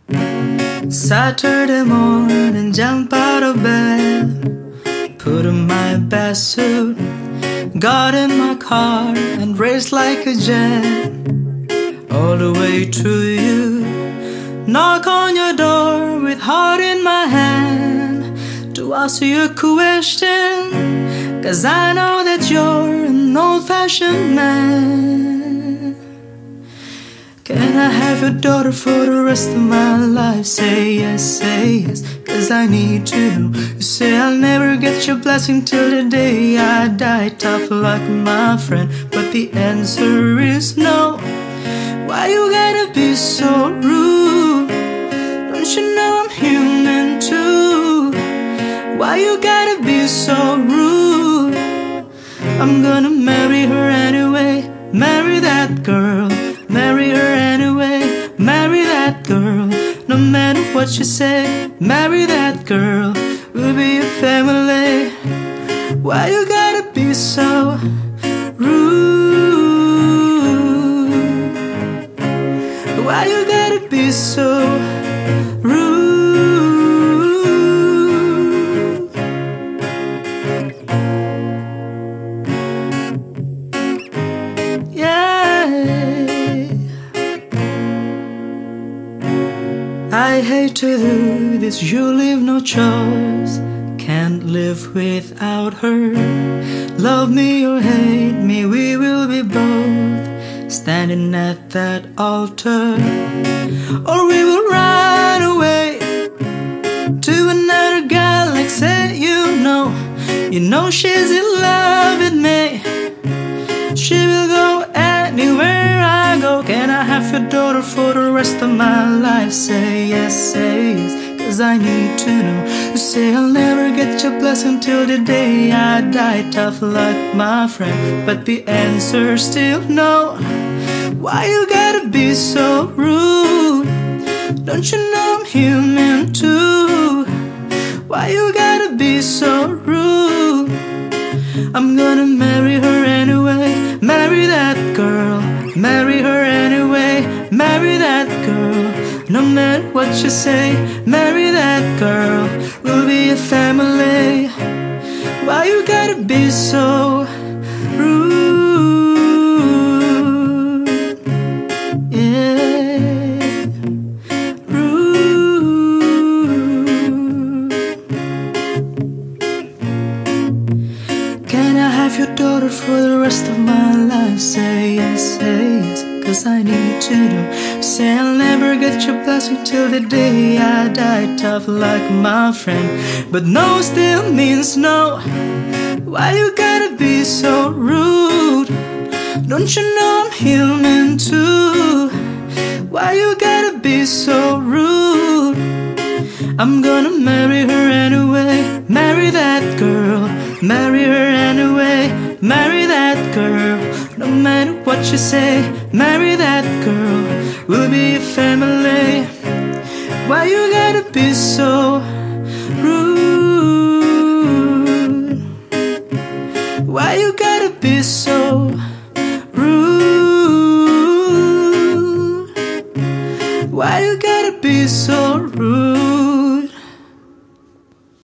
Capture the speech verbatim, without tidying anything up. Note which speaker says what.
Speaker 1: Saturday morning, jump out of bed, put on my best suit, got in my car and raced like a jet all the way to you. Knock on your door with heart in my hand to ask you a question, 'cause I know that you're an old-fashioned man. Can I have your daughter for the rest of my life? Say yes, say yes, 'cause I need to know. You say I'll never get your blessing till the day I die. Tough luck, my friend, but the answer is no. Why you gotta be so rude? Don't you know I'm human too? Why you gotta be so rude? I'm gonna marry her anyway. Marry that girl, marry her anyway. Marry that girl, no matter what you say. Marry that girl, we'll be a family. Why you gotta be so rude? Why you gotta be so rude? I hate to do this, you leave no choice. Can't live without her. Love me or hate me, we will be both standing at that altar. Or we will run away to another galaxy. You know, you know she's in love with me. She will go anywhere I go. Can I have your daughter for the rest of my life? Say yes, say yes, 'cause I need to know. You say I'll never get your blessing till the day I die. Tough luck, my friend, but the answer's still no. Why you gotta be so rude? Don't you know I'm human too? Why you gotta be so rude? I'm gonna marry her anyway. Marry that girl, marry her anyway. Marry that girl, no matter what you say. Marry that girl, we'll be a family. Why you gotta be so rude? Yeah, rude. Can I have your daughter for the rest of my life? Say yes, say yes, 'cause I need to know. Say I'll never get your blessing till the day I die. Tough luck, my friend, but no still means no. Why you gotta be so rude? Don't you know I'm human too? Why you gotta be so rude? I'm gonna marry her anyway. Marry that girl, marry her anyway. Marry that girl, no matter what you say. Marry that girl, we'll be a family. Why you gotta be so rude? Why you gotta be so rude? Why you gotta be so rude?